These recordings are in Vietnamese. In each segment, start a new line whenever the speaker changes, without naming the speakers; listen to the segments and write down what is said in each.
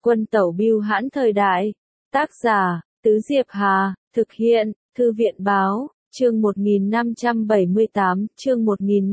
Quân tẩu bưu hãn thời đại. Tác giả, Tứ Diệp Hà, thực hiện, Thư viện báo, chương 1578, chương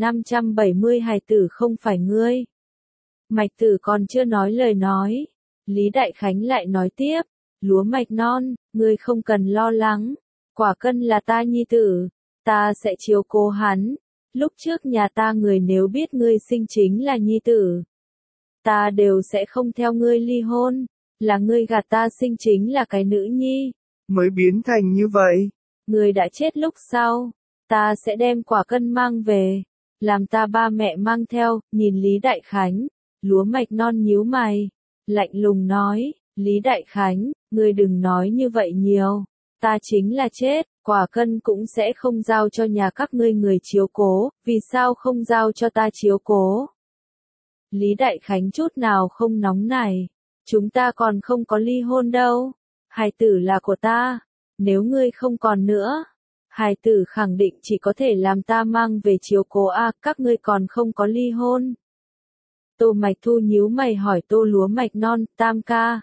1570 hài tử không phải ngươi. Mạch Tử còn chưa nói lời nói. Lý Đại Khánh lại nói tiếp, lúa mạch non, ngươi không cần lo lắng. Quả Cân là ta nhi tử, ta sẽ chiếu cố hắn. Lúc trước nhà ta người nếu biết ngươi sinh chính là nhi tử, ta đều sẽ không theo ngươi ly hôn, là ngươi gạt ta sinh chính là cái nữ nhi,
mới biến thành như vậy.
Ngươi đã chết lúc sau, ta sẽ đem Quả Cân mang về, làm ta ba mẹ mang theo. Nhìn Lý Đại Khánh, lúa mạch non nhíu mày, lạnh lùng nói, Lý Đại Khánh, ngươi đừng nói như vậy nhiều, ta chính là chết, Quả Cân cũng sẽ không giao cho nhà các ngươi người chiếu cố, vì sao không giao cho ta chiếu cố? Lý Đại Khánh chút nào không nóng nảy, chúng ta còn không có ly hôn đâu, hài tử là của ta, nếu ngươi không còn nữa, hài tử khẳng định chỉ có thể làm ta mang về chiếu cố các ngươi còn không có ly hôn. Tô Mạch Thu nhíu mày hỏi Tô Lúa Mạch Non, Tam ca,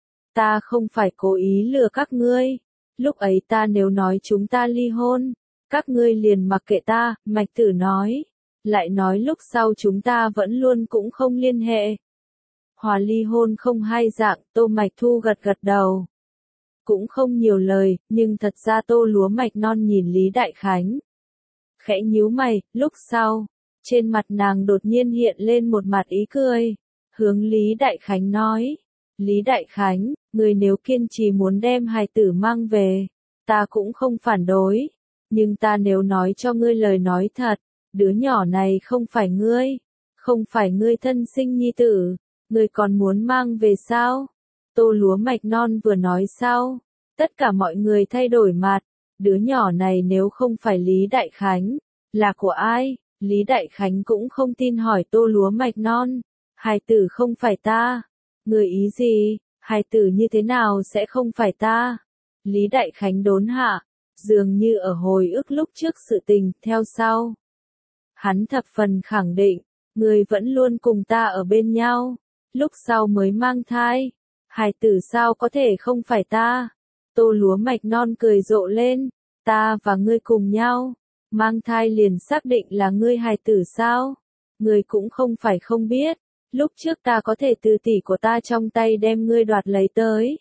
ta không phải cố ý lừa các ngươi, lúc ấy ta nếu nói chúng ta ly hôn, các ngươi liền mặc kệ ta. Mạch Tử nói, lại nói lúc sau chúng ta vẫn luôn cũng không liên hệ. Hòa ly hôn không hai dạng. Tô Mạch Thu gật gật đầu, cũng không nhiều lời, nhưng thật ra Tô Lúa Mạch Non nhìn Lý Đại Khánh, khẽ nhíu mày. Lúc sau, trên mặt nàng đột nhiên hiện lên một mặt ý cười, hướng Lý Đại Khánh nói, Lý Đại Khánh, người nếu kiên trì muốn đem hài tử mang về, ta cũng không phản đối, nhưng ta nếu nói cho ngươi lời nói thật, đứa nhỏ này không phải ngươi, không phải ngươi thân sinh nhi tử, ngươi còn muốn mang về sao? Tô Lúa Mạch Non vừa nói sau, tất cả mọi người thay đổi mặt, đứa nhỏ này nếu không phải Lý Đại Khánh, là của ai? Lý Đại Khánh cũng không tin hỏi Tô Lúa Mạch Non, hài tử không phải ta, người ý gì, hài tử như thế nào sẽ không phải ta? Lý Đại Khánh đốn hạ, dường như ở hồi ức lúc trước sự tình. Theo sau, hắn thập phần khẳng định, người vẫn luôn cùng ta ở bên nhau, lúc sau mới mang thai, hài tử sao có thể không phải ta? Tô Lúa Mạch Non cười rộ lên, ta và ngươi cùng nhau, mang thai liền xác định là ngươi hài tử sao? Ngươi cũng không phải không biết, lúc trước ta có thể từ tỷ của ta trong tay đem ngươi đoạt lấy tới,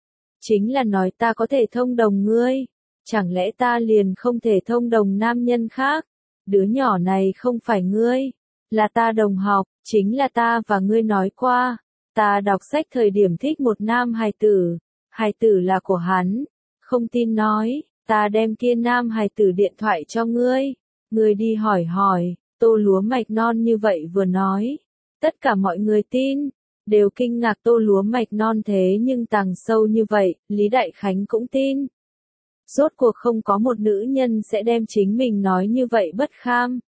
chính là nói ta có thể thông đồng ngươi, chẳng lẽ ta liền không thể thông đồng nam nhân khác? Đứa nhỏ này không phải ngươi, là ta đồng học, chính là ta và ngươi nói qua, ta đọc sách thời điểm thích một nam hài tử là của hắn, không tin nói, ta đem kia nam hài tử điện thoại cho ngươi, ngươi đi hỏi hỏi. Tô Lúa Mạch Non như vậy vừa nói, tất cả mọi người tin, đều kinh ngạc Tô Lúa Mạch Non thế nhưng tàng sâu như vậy. Lý Đại Khánh cũng tin, rốt cuộc không có một nữ nhân sẽ đem chính mình nói như vậy bất kham.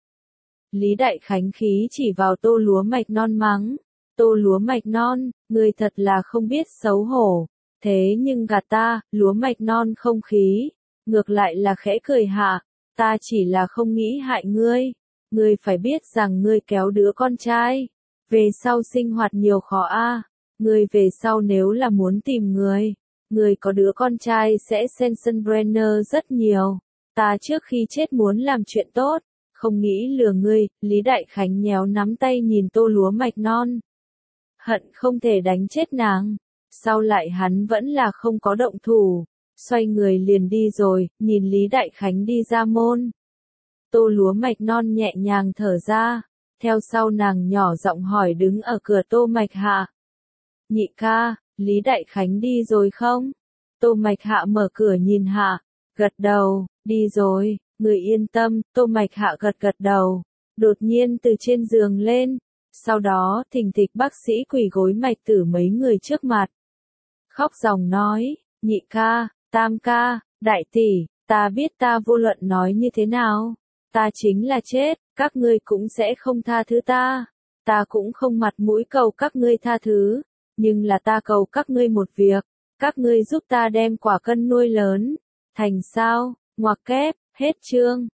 Lý Đại Khánh khí chỉ vào Tô Lúa Mạch Non mắng, Tô Lúa Mạch Non, ngươi thật là không biết xấu hổ, thế nhưng gạt ta. Lúa Mạch Non không khí, ngược lại là khẽ cười hạ, ta chỉ là không nghĩ hại ngươi, ngươi phải biết rằng ngươi kéo đứa con trai, về sau sinh hoạt nhiều khó ngươi về sau nếu là muốn tìm người có đứa con trai sẽ Sensenbrenner rất nhiều, ta trước khi chết muốn làm chuyện tốt, không nghĩ lừa ngươi. Lý Đại Khánh nhéo nắm tay nhìn Tô Lúa Mạch Non, hận không thể đánh chết nàng, sau lại hắn vẫn là không có động thủ, xoay người liền đi rồi. Nhìn Lý Đại Khánh đi ra môn, Tô Lúa Mạch Non nhẹ nhàng thở ra, theo sau nàng nhỏ giọng hỏi đứng ở cửa Tô Mạch Hạ, nhị ca, Lý Đại Khánh đi rồi không? Tô Mạch Hạ mở cửa nhìn hạ, gật đầu, đi rồi, người yên tâm. Tô Mạch Hạ gật gật đầu, đột nhiên từ trên giường lên, sau đó thình thịch bác sĩ quỳ gối Mạch Tử mấy người trước mặt, khóc ròng nói, nhị ca, tam ca, đại tỷ, ta biết ta vô luận nói như thế nào, ta chính là chết, các ngươi cũng sẽ không tha thứ ta cũng không mặt mũi cầu các ngươi tha thứ, nhưng là ta cầu các ngươi một việc, các ngươi giúp ta đem Quả Cân nuôi lớn, thành sao? Ngoặc kép, hết chương.